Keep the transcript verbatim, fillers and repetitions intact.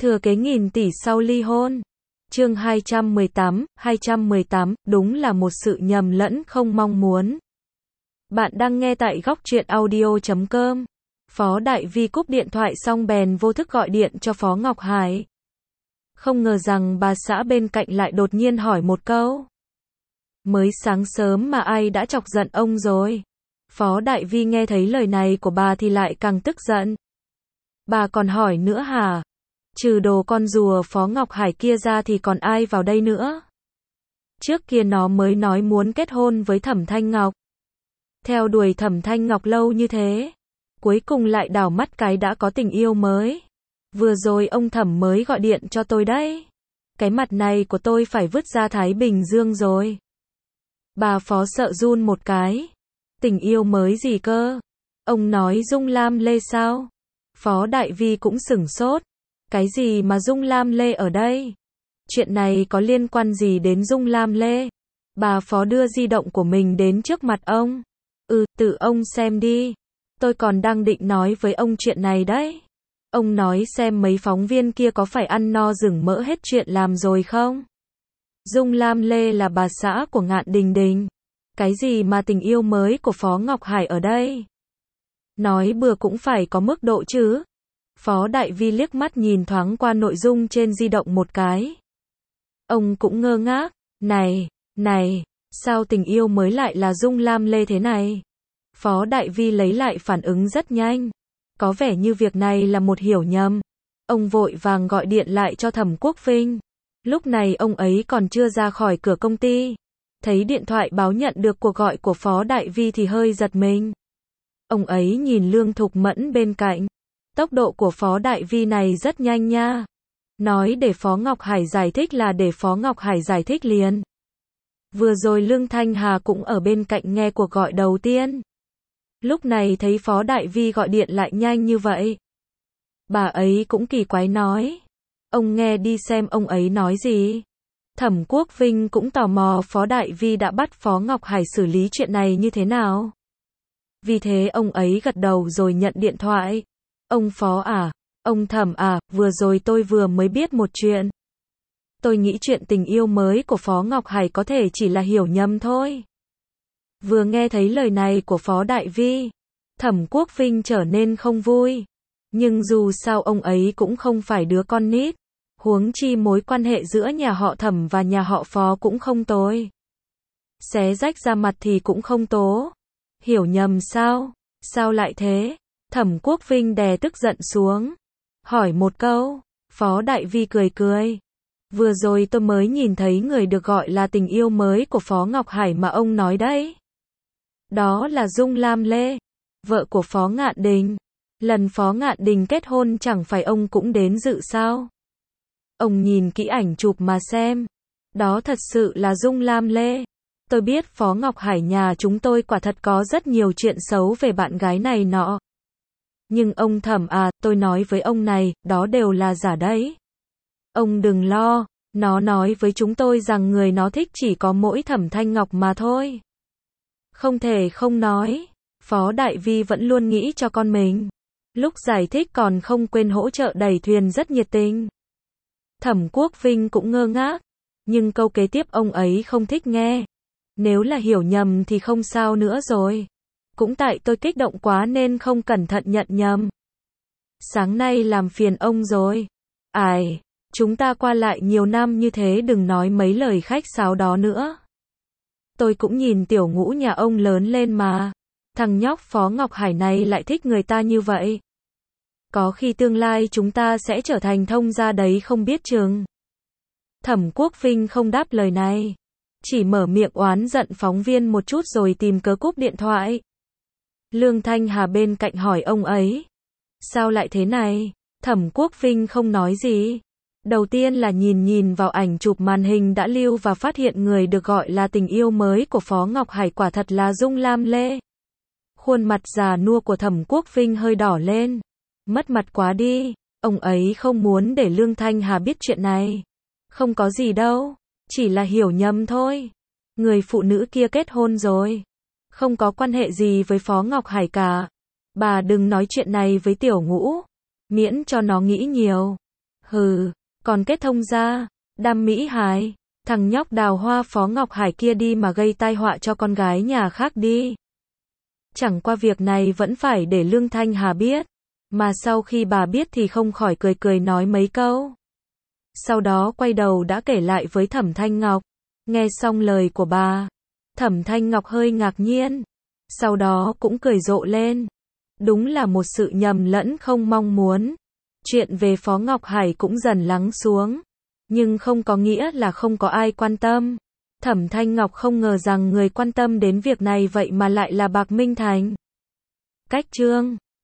Thừa kế nghìn tỷ sau ly hôn. Chương hai trăm mười tám, hai trăm mười tám, đúng là một sự nhầm lẫn không mong muốn. Bạn đang nghe tại góc truyện audio chấm com. Phó Đại Vi cúp điện thoại xong bèn vô thức gọi điện cho Phó Ngọc Hải. Không ngờ rằng bà xã bên cạnh lại đột nhiên hỏi một câu. Mới sáng sớm mà ai đã chọc giận ông rồi? Phó Đại Vi nghe thấy lời này của bà thì lại càng tức giận. Bà còn hỏi nữa hả? Trừ đồ con rùa Phó Ngọc Hải kia ra thì còn ai vào đây nữa? Trước kia nó mới nói muốn kết hôn với Thẩm Thanh Ngọc. Theo đuổi Thẩm Thanh Ngọc lâu như thế. Cuối cùng lại đảo mắt cái đã có tình yêu mới. Vừa rồi ông Thẩm mới gọi điện cho tôi đấy. Cái mặt này của tôi phải vứt ra Thái Bình Dương rồi. Bà Phó sợ run một cái. Tình yêu mới gì cơ? Ông nói Dung Lam Lê sao? Phó Đại Vi cũng sửng sốt. Cái gì mà Dung Lam Lê ở đây? Chuyện này có liên quan gì đến Dung Lam Lê? Bà Phó đưa di động của mình đến trước mặt ông. Ừ, tự ông xem đi. Tôi còn đang định nói với ông chuyện này đấy. Ông nói xem mấy phóng viên kia có phải ăn no rừng mỡ hết chuyện làm rồi không? Dung Lam Lê là bà xã của Ngạn Đình Đình. Cái gì mà tình yêu mới của Phó Ngọc Hải ở đây? Nói bừa cũng phải có mức độ chứ. Phó Đại Vi liếc mắt nhìn thoáng qua nội dung trên di động một cái. Ông cũng ngơ ngác. Này, này, sao tình yêu mới lại là Dung Lam Lê thế này? Phó Đại Vi lấy lại phản ứng rất nhanh. Có vẻ như việc này là một hiểu nhầm. Ông vội vàng gọi điện lại cho Thẩm Quốc Vinh. Lúc này ông ấy còn chưa ra khỏi cửa công ty. Thấy điện thoại báo nhận được cuộc gọi của Phó Đại Vi thì hơi giật mình. Ông ấy nhìn Lương Thục Mẫn bên cạnh. Tốc độ của Phó Đại Vi này rất nhanh nha. Nói để Phó Ngọc Hải giải thích là để Phó Ngọc Hải giải thích liền. Vừa rồi Lương Thanh Hà cũng ở bên cạnh nghe cuộc gọi đầu tiên. Lúc này thấy Phó Đại Vi gọi điện lại nhanh như vậy. Bà ấy cũng kỳ quái nói. Ông nghe đi xem ông ấy nói gì. Thẩm Quốc Vinh cũng tò mò Phó Đại Vi đã bắt Phó Ngọc Hải xử lý chuyện này như thế nào. Vì thế ông ấy gật đầu rồi nhận điện thoại. Ông Phó à, ông Thẩm à, vừa rồi tôi vừa mới biết một chuyện. Tôi nghĩ chuyện tình yêu mới của Phó Ngọc Hải có thể chỉ là hiểu nhầm thôi. Vừa nghe thấy lời này của Phó Đại Vi, Thẩm Quốc Vinh trở nên không vui. Nhưng dù sao ông ấy cũng không phải đứa con nít. Huống chi mối quan hệ giữa nhà họ Thẩm và nhà họ Phó cũng không tồi. Xé rách ra mặt thì cũng không tố. Hiểu nhầm sao? Sao lại thế? Thẩm Quốc Vinh đè tức giận xuống. Hỏi một câu. Phó Đại Vi cười cười. Vừa rồi tôi mới nhìn thấy người được gọi là tình yêu mới của Phó Ngọc Hải mà ông nói đấy. Đó là Dung Lam Lê, vợ của Phó Ngạn Đình. Lần Phó Ngạn Đình kết hôn chẳng phải ông cũng đến dự sao? Ông nhìn kỹ ảnh chụp mà xem. Đó thật sự là Dung Lam Lê. Tôi biết Phó Ngọc Hải nhà chúng tôi quả thật có rất nhiều chuyện xấu về bạn gái này nọ. Nhưng ông Thẩm à, tôi nói với ông này, đó đều là giả đấy. Ông đừng lo, nó nói với chúng tôi rằng người nó thích chỉ có mỗi Thẩm Thanh Ngọc mà thôi. Không thể không nói, Phó Đại Vi vẫn luôn nghĩ cho con mình. Lúc giải thích còn không quên hỗ trợ đẩy thuyền rất nhiệt tình. Thẩm Quốc Vinh cũng ngơ ngác, nhưng câu kế tiếp ông ấy không thích nghe. Nếu là hiểu nhầm thì không sao nữa rồi. Cũng tại tôi kích động quá nên không cẩn thận nhận nhầm. Sáng nay làm phiền ông rồi. Ai, chúng ta qua lại nhiều năm như thế đừng nói mấy lời khách sáo đó nữa. Tôi cũng nhìn tiểu ngũ nhà ông lớn lên mà. Thằng nhóc Phó Ngọc Hải này lại thích người ta như vậy. Có khi tương lai chúng ta sẽ trở thành thông gia đấy không biết chừng. Thẩm Quốc Vinh không đáp lời này. Chỉ mở miệng oán giận phóng viên một chút rồi tìm cớ cúp điện thoại. Lương Thanh Hà bên cạnh hỏi ông ấy. Sao lại thế này? Thẩm Quốc Vinh không nói gì. Đầu tiên là nhìn nhìn vào ảnh chụp màn hình đã lưu và phát hiện người được gọi là tình yêu mới của Phó Ngọc Hải quả thật là Dung Lam Lê. Khuôn mặt già nua của Thẩm Quốc Vinh hơi đỏ lên. Mất mặt quá đi. Ông ấy không muốn để Lương Thanh Hà biết chuyện này. Không có gì đâu. Chỉ là hiểu nhầm thôi. Người phụ nữ kia kết hôn rồi. Không có quan hệ gì với Phó Ngọc Hải cả. Bà đừng nói chuyện này với tiểu ngũ. Miễn cho nó nghĩ nhiều. Hừ, còn kết thông ra, Đam Mỹ Hải, thằng nhóc đào hoa Phó Ngọc Hải kia đi mà gây tai họa cho con gái nhà khác đi. Chẳng qua việc này vẫn phải để Lương Thanh Hà biết, mà sau khi bà biết thì không khỏi cười cười nói mấy câu. Sau đó quay đầu đã kể lại với Thẩm Thanh Ngọc. Nghe xong lời của bà, Thẩm Thanh Ngọc hơi ngạc nhiên, sau đó cũng cười rộ lên. Đúng là một sự nhầm lẫn không mong muốn. Chuyện về Phó Ngọc Hải cũng dần lắng xuống, nhưng không có nghĩa là không có ai quan tâm. Thẩm Thanh Ngọc không ngờ rằng người quan tâm đến việc này vậy mà lại là Bạc Minh Thành. Cách chương